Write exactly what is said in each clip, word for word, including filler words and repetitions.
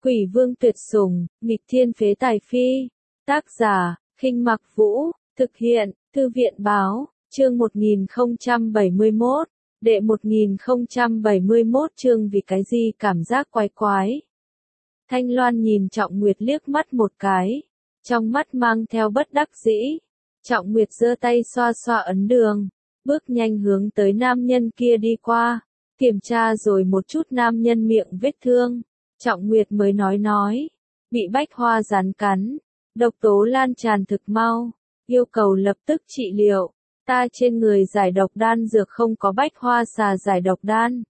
Quỷ vương tuyệt sủng, nghịch thiên phế tài phi. Tác giả, Khinh Mặc Vũ, thực hiện, Thư viện báo, chương một nghìn không trăm bảy mươi mốt, đệ một nghìn không trăm bảy mươi mốt chương vì cái gì cảm giác quái quái. Thanh Loan nhìn Trọng Nguyệt liếc mắt một cái, trong mắt mang theo bất đắc dĩ. Trọng Nguyệt giơ tay xoa xoa ấn đường, bước nhanh hướng tới nam nhân kia đi qua, kiểm tra rồi một chút nam nhân miệng vết thương. Trọng Nguyệt mới nói nói, bị bách hoa rắn cắn, độc tố lan tràn thực mau, yêu cầu lập tức trị liệu. Ta trên người giải độc đan dược không có bách hoa xà giải độc đan.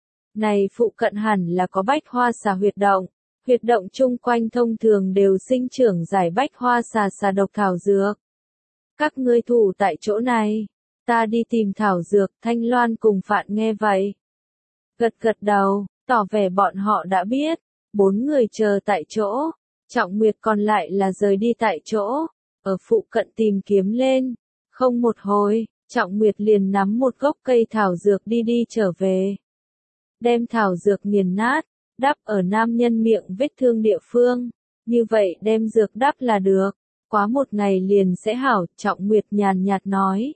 Này phụ cận hẳn là có bách hoa xà huyệt động, huyệt động chung quanh thông thường đều sinh trưởng giải bách hoa xà xà độc thảo dược. Các ngươi thủ tại chỗ này, ta đi tìm thảo dược. Thanh Loan cùng Phạn nghe vậy, gật gật đầu, tỏ vẻ bọn họ đã biết. Bốn người chờ tại chỗ, Trọng Nguyệt còn lại là rời đi tại chỗ, ở phụ cận tìm kiếm lên. Không một hồi, Trọng Nguyệt liền nắm một gốc cây thảo dược đi đi trở về. Đem thảo dược nghiền nát, đắp ở nam nhân miệng vết thương địa phương. Như vậy đem dược đắp là được, quá một ngày liền sẽ hảo. Trọng Nguyệt nhàn nhạt nói.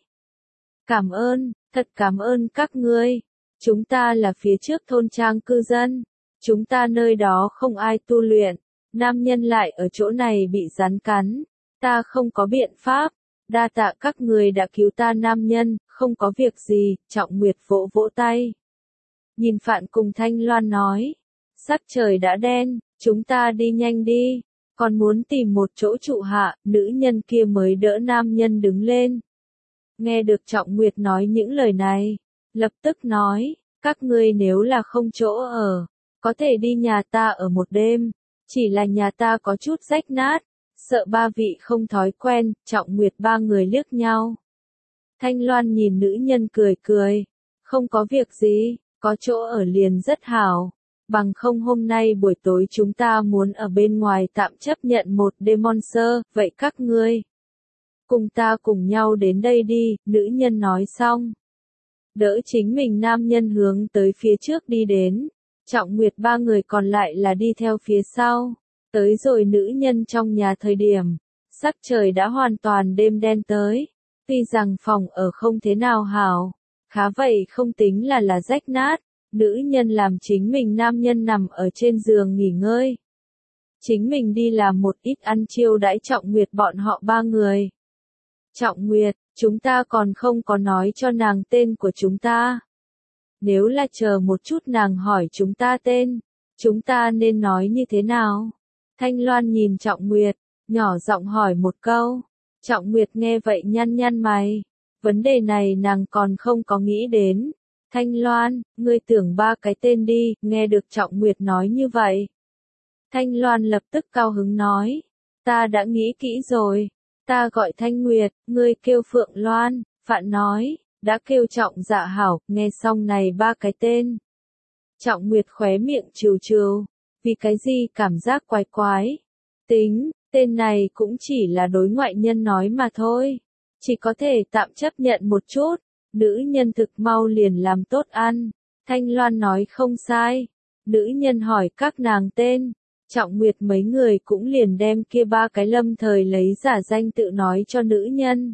Cảm ơn, thật cảm ơn các ngươi. Chúng ta là phía trước thôn trang cư dân. Chúng ta nơi đó không ai tu luyện, nam nhân lại ở chỗ này bị rắn cắn, ta không có biện pháp, đa tạ các người đã cứu ta. Nam nhân, không có việc gì. Trọng Nguyệt vỗ vỗ tay. Nhìn Phạn cùng Thanh Loan nói, sắc trời đã đen, chúng ta đi nhanh đi, còn muốn tìm một chỗ trụ hạ. Nữ nhân kia mới đỡ nam nhân đứng lên. Nghe được Trọng Nguyệt nói những lời này, lập tức nói, các ngươi nếu là không chỗ ở, có thể đi nhà ta ở một đêm, chỉ là nhà ta có chút rách nát, sợ ba vị không thói quen. Trọng Nguyệt ba người liếc nhau. Thanh Loan nhìn nữ nhân cười cười, không có việc gì, có chỗ ở liền rất hảo, bằng không hôm nay buổi tối chúng ta muốn ở bên ngoài tạm chấp nhận một đêm monster. Vậy các ngươi cùng ta cùng nhau đến đây đi. Nữ nhân nói xong, đỡ chính mình nam nhân hướng tới phía trước đi đến. Trọng Nguyệt ba người còn lại là đi theo phía sau. Tới rồi nữ nhân trong nhà thời điểm, sắc trời đã hoàn toàn đêm đen tới. Tuy rằng phòng ở không thế nào hảo, khá vậy không tính là là rách nát. Nữ nhân làm chính mình nam nhân nằm ở trên giường nghỉ ngơi. Chính mình đi làm một ít ăn chiêu đãi Trọng Nguyệt bọn họ ba người. Trọng Nguyệt, chúng ta còn không có nói cho nàng tên của chúng ta. Nếu là chờ một chút nàng hỏi chúng ta tên, chúng ta nên nói như thế nào? Thanh Loan nhìn Trọng Nguyệt, nhỏ giọng hỏi một câu. Trọng Nguyệt nghe vậy nhăn nhăn mày. Vấn đề này nàng còn không có nghĩ đến. Thanh Loan, ngươi tưởng ba cái tên đi. Nghe được Trọng Nguyệt nói như vậy, Thanh Loan lập tức cao hứng nói. Ta đã nghĩ kỹ rồi. Ta gọi Thanh Nguyệt, ngươi kêu Phượng Loan. Phạn nói. Đã kêu Trọng Dạ hảo. Nghe xong này ba cái tên, Trọng Nguyệt khóe miệng trừ trừ. Vì cái gì cảm giác quái quái. Tính, tên này cũng chỉ là đối ngoại nhân nói mà thôi. Chỉ có thể tạm chấp nhận một chút. Nữ nhân thực mau liền làm tốt ăn. Thanh Loan nói không sai. Nữ nhân hỏi các nàng tên. Trọng Nguyệt mấy người cũng liền đem kia ba cái lâm thời lấy giả danh tự nói cho nữ nhân.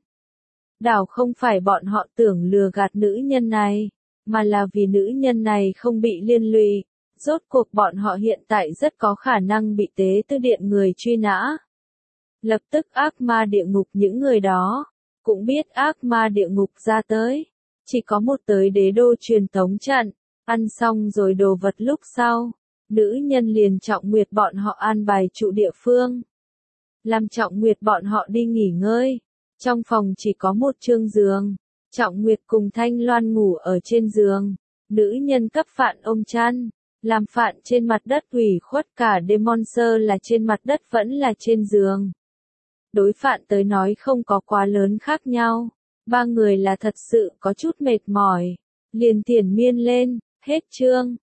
Đảo không phải bọn họ tưởng lừa gạt nữ nhân này, mà là vì nữ nhân này không bị liên lụy. Rốt cuộc bọn họ hiện tại rất có khả năng bị tế tư điện người truy nã. Lập tức ác ma địa ngục những người đó cũng biết ác ma địa ngục ra tới. Chỉ có một tới đế đô truyền tống trận, ăn xong rồi đồ vật lúc sau, nữ nhân liền Trọng Nguyệt bọn họ an bài trụ địa phương. Làm Trọng Nguyệt bọn họ đi nghỉ ngơi. Trong phòng chỉ có một chương giường. Trọng Nguyệt cùng Thanh Loan ngủ ở trên giường. Nữ nhân cấp Phạn ôm chăn, làm Phạn trên mặt đất ủy khuất cả đêm. Monster là trên mặt đất vẫn là trên giường. Đối Phạn tới nói không có quá lớn khác nhau. Ba người là thật sự có chút mệt mỏi. Liền thiền miên lên. Hết chương.